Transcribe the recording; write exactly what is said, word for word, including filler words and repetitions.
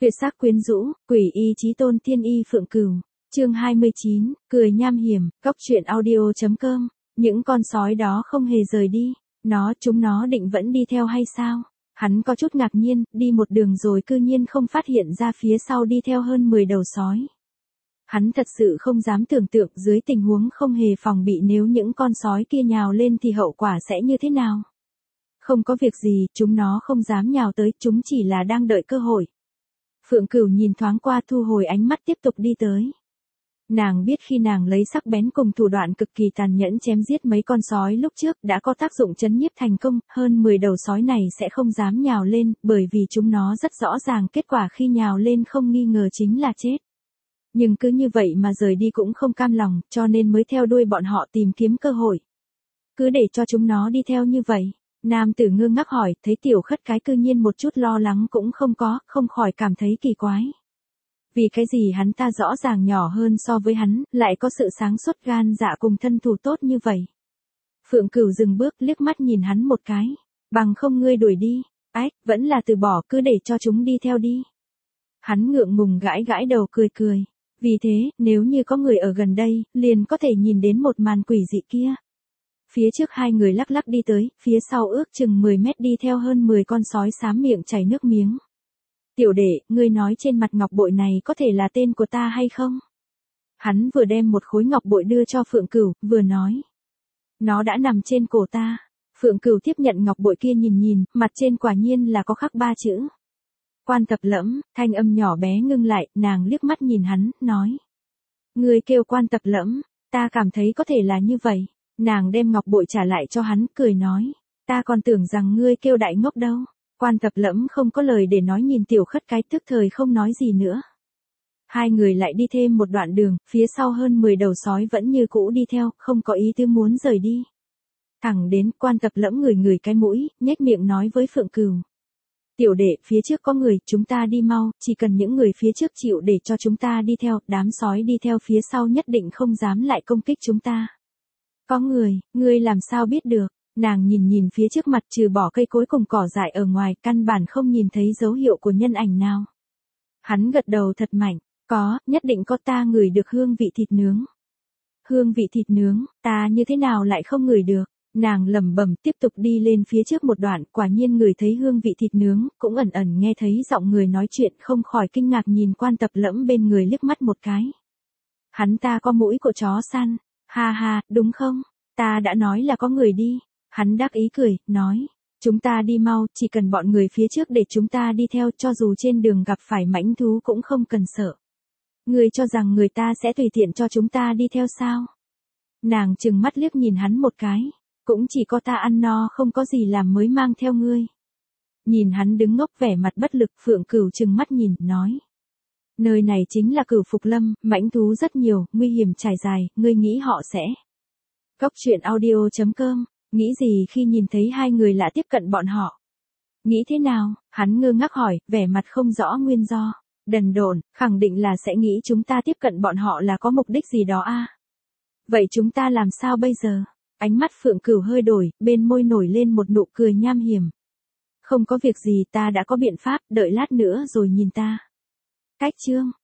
Tuyệt sắc quyến rũ, quỷ y chí tôn thiên y Phượng Cửu. Chương hai mươi chín, cười nham hiểm, góc truyện audio chấm com. Những con sói đó không hề rời đi, nó chúng nó định vẫn đi theo hay sao? Hắn có chút ngạc nhiên, đi một đường rồi cư nhiên không phát hiện ra phía sau đi theo hơn mười đầu sói. Hắn thật sự không dám tưởng tượng dưới tình huống không hề phòng bị nếu những con sói kia nhào lên thì hậu quả sẽ như thế nào. Không có việc gì, chúng nó không dám nhào tới, chúng chỉ là đang đợi cơ hội. Phượng Cửu nhìn thoáng qua thu hồi ánh mắt tiếp tục đi tới. Nàng biết khi nàng lấy sắc bén cùng thủ đoạn cực kỳ tàn nhẫn chém giết mấy con sói lúc trước đã có tác dụng chấn nhiếp thành công, hơn mười đầu sói này sẽ không dám nhào lên, bởi vì chúng nó rất rõ ràng kết quả khi nhào lên không nghi ngờ chính là chết. Nhưng cứ như vậy mà rời đi cũng không cam lòng, cho nên mới theo đuôi bọn họ tìm kiếm cơ hội. Cứ để cho chúng nó đi theo như vậy. Nam tử ngơ ngác hỏi, thấy tiểu khất cái cư nhiên một chút lo lắng cũng không có, không khỏi cảm thấy kỳ quái. Vì cái gì hắn ta rõ ràng nhỏ hơn so với hắn, lại có sự sáng suốt gan dạ cùng thân thủ tốt như vậy. Phượng Cửu dừng bước liếc mắt nhìn hắn một cái, bằng không ngươi đuổi đi, ách, vẫn là từ bỏ cứ để cho chúng đi theo đi. Hắn ngượng ngùng gãi gãi đầu cười cười, vì thế, nếu như có người ở gần đây, liền có thể nhìn đến một màn quỷ dị kia. Phía trước hai người lắc lắc đi tới, phía sau ước chừng mười mét đi theo hơn mười con sói xám miệng chảy nước miếng. Tiểu đệ, ngươi nói trên mặt ngọc bội này có thể là tên của ta hay không? Hắn vừa đem một khối ngọc bội đưa cho Phượng Cửu, vừa nói. Nó đã nằm trên cổ ta. Phượng Cửu tiếp nhận ngọc bội kia nhìn nhìn, mặt trên quả nhiên là có khắc ba chữ. Quan Tập Lẫm, thanh âm nhỏ bé ngưng lại, nàng liếc mắt nhìn hắn, nói. Ngươi kêu Quan Tập Lẫm, ta cảm thấy có thể là như vậy. Nàng đem ngọc bội trả lại cho hắn, cười nói. Ta còn tưởng rằng ngươi kêu Đại Ngốc đâu. Quan Tập Lẫm không có lời để nói nhìn tiểu khất cái tức thời không nói gì nữa. Hai người lại đi thêm một đoạn đường, phía sau hơn mười đầu sói vẫn như cũ đi theo, không có ý tư muốn rời đi. Thẳng đến Quan Tập Lẫm ngửi ngửi cái mũi, nhếch miệng nói với Phượng Cửu. Tiểu đệ, phía trước có người, chúng ta đi mau, chỉ cần những người phía trước chịu để cho chúng ta đi theo, đám sói đi theo phía sau nhất định không dám lại công kích chúng ta. Có người, ngươi làm sao biết được? Nàng nhìn nhìn phía trước mặt trừ bỏ cây cối cùng cỏ dại ở ngoài, căn bản không nhìn thấy dấu hiệu của nhân ảnh nào. Hắn gật đầu thật mạnh, có, nhất định có, ta ngửi được hương vị thịt nướng. Hương vị thịt nướng, ta như thế nào lại không ngửi được? Nàng lẩm bẩm tiếp tục đi lên phía trước một đoạn, quả nhiên ngửi thấy hương vị thịt nướng, cũng ẩn ẩn nghe thấy giọng người nói chuyện, không khỏi kinh ngạc nhìn Quan Tập Lẫm bên người liếc mắt một cái. Hắn ta có mũi của chó săn, ha ha, đúng không? Ta đã nói là có người đi. Hắn đắc ý cười, nói, chúng ta đi mau, chỉ cần bọn người phía trước để chúng ta đi theo, cho dù trên đường gặp phải mãnh thú cũng không cần sợ. Ngươi cho rằng người ta sẽ tùy tiện cho chúng ta đi theo sao? Nàng trừng mắt liếc nhìn hắn một cái, cũng chỉ có ta ăn no không có gì làm mới mang theo ngươi. Nhìn hắn đứng ngốc vẻ mặt bất lực, Phượng Cửu trừng mắt nhìn, nói. Nơi này chính là Cửu Phục Lâm, mãnh thú rất nhiều, nguy hiểm trải dài, ngươi nghĩ họ sẽ. Góc truyện audio chấm com. Nghĩ gì khi nhìn thấy hai người lạ tiếp cận bọn họ? Nghĩ thế nào? Hắn ngơ ngác hỏi, vẻ mặt không rõ nguyên do. Đần độn, khẳng định là sẽ nghĩ chúng ta tiếp cận bọn họ là có mục đích gì đó a. À? Vậy chúng ta làm sao bây giờ? Ánh mắt Phượng Cửu hơi đổi, bên môi nổi lên một nụ cười nham hiểm. Không có việc gì, ta đã có biện pháp, đợi lát nữa rồi nhìn ta. Cách chương.